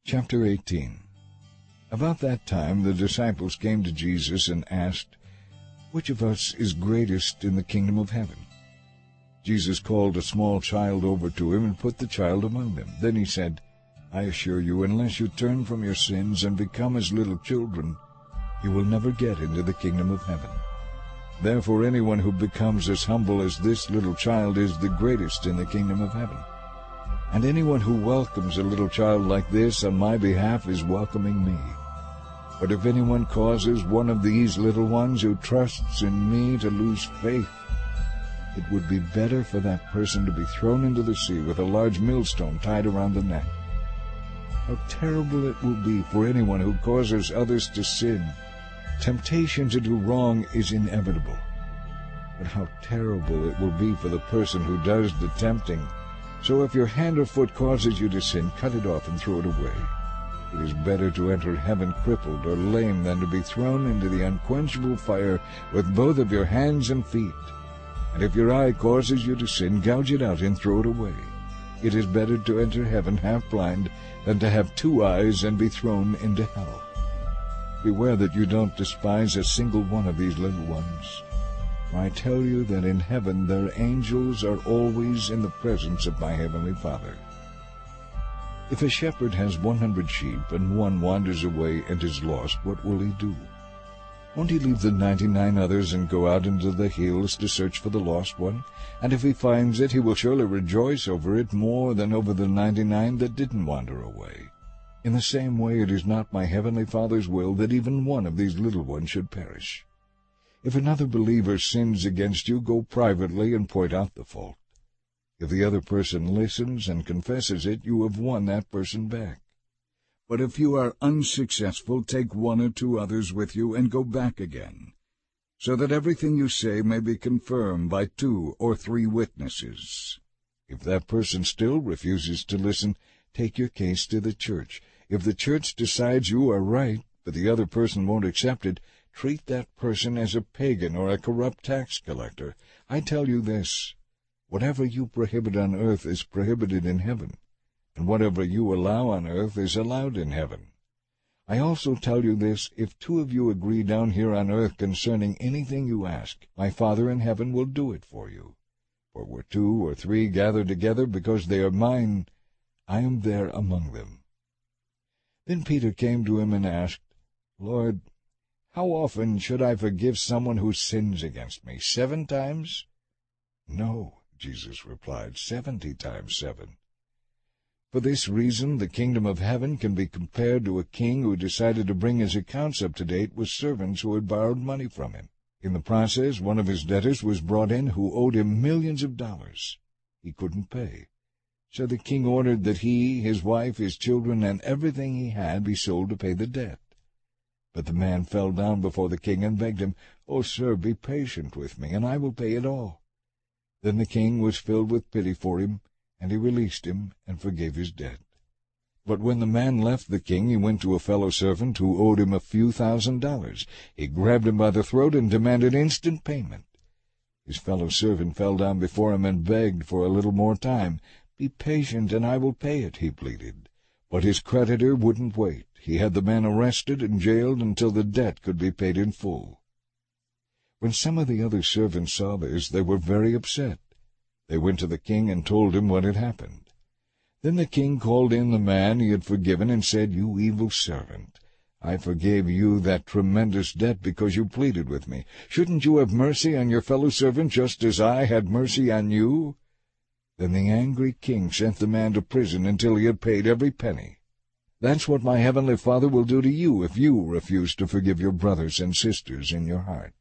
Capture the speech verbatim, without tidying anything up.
Chapter eighteen. About that time the disciples came to Jesus and asked, "Which of us is greatest in the kingdom of heaven?" Jesus called a small child over to him and put the child among them. Then he said, "I assure you, unless you turn from your sins and become as little children, you will never get into the kingdom of heaven. Therefore anyone who becomes as humble as this little child is the greatest in the kingdom of heaven. And anyone who welcomes a little child like this on my behalf is welcoming me. But if anyone causes one of these little ones who trusts in me to lose faith, it would be better for that person to be thrown into the sea with a large millstone tied around the neck. How terrible it will be for anyone who causes others to sin. Temptation to do wrong is inevitable. But how terrible it will be for the person who does the tempting. So if your hand or foot causes you to sin, cut it off and throw it away. It is better to enter heaven crippled or lame than to be thrown into the unquenchable fire with both of your hands and feet. And if your eye causes you to sin, gouge it out and throw it away. It is better to enter heaven half blind than to have two eyes and be thrown into hell. Beware that you don't despise a single one of these little ones. For I tell you that in heaven their angels are always in the presence of my heavenly Father. If a shepherd has one hundred sheep and one wanders away and is lost, what will he do? Won't he leave the ninety-nine others and go out into the hills to search for the lost one? And if he finds it, he will surely rejoice over it more than over the ninety-nine that didn't wander away. In the same way it is not my heavenly Father's will that even one of these little ones should perish. If another believer sins against you, go privately and point out the fault. If the other person listens and confesses it, you have won that person back. But if you are unsuccessful, take one or two others with you and go back again, so that everything you say may be confirmed by two or three witnesses. If that person still refuses to listen, take your case to the church. If the church decides you are right, but the other person won't accept it, treat that person as a pagan or a corrupt tax collector. I tell you this, whatever you prohibit on earth is prohibited in heaven, and whatever you allow on earth is allowed in heaven. I also tell you this, if two of you agree down here on earth concerning anything you ask, my Father in heaven will do it for you. For where two or three gather together because they are mine, I am there among them." Then Peter came to him and asked, "Lord, how often should I forgive someone who sins against me? Seven times?" "No," Jesus replied, seventy times seven. For this reason the kingdom of heaven can be compared to a king who decided to bring his accounts up to date with servants who had borrowed money from him. In the process, one of his debtors was brought in who owed him millions of dollars. He couldn't pay. So the king ordered that he, his wife, his children, and everything he had be sold to pay the debt. But the man fell down before the king and begged him, "Oh, sir, be patient with me, and I will pay it all." Then the king was filled with pity for him, and he released him and forgave his debt. But when the man left the king, he went to a fellow servant who owed him a few thousand dollars. He grabbed him by the throat and demanded instant payment. His fellow servant fell down before him and begged for a little more time. "Be patient, and I will pay it," he pleaded. But his creditor wouldn't wait. He had the man arrested and jailed until the debt could be paid in full. When some of the other servants saw this, they were very upset. They went to the king and told him what had happened. Then the king called in the man he had forgiven and said, "You evil servant, I forgave you that tremendous debt because you pleaded with me. Shouldn't you have mercy on your fellow servant just as I had mercy on you?" Then the angry king sent the man to prison until he had paid every penny. That's what my heavenly Father will do to you if you refuse to forgive your brothers and sisters in your heart.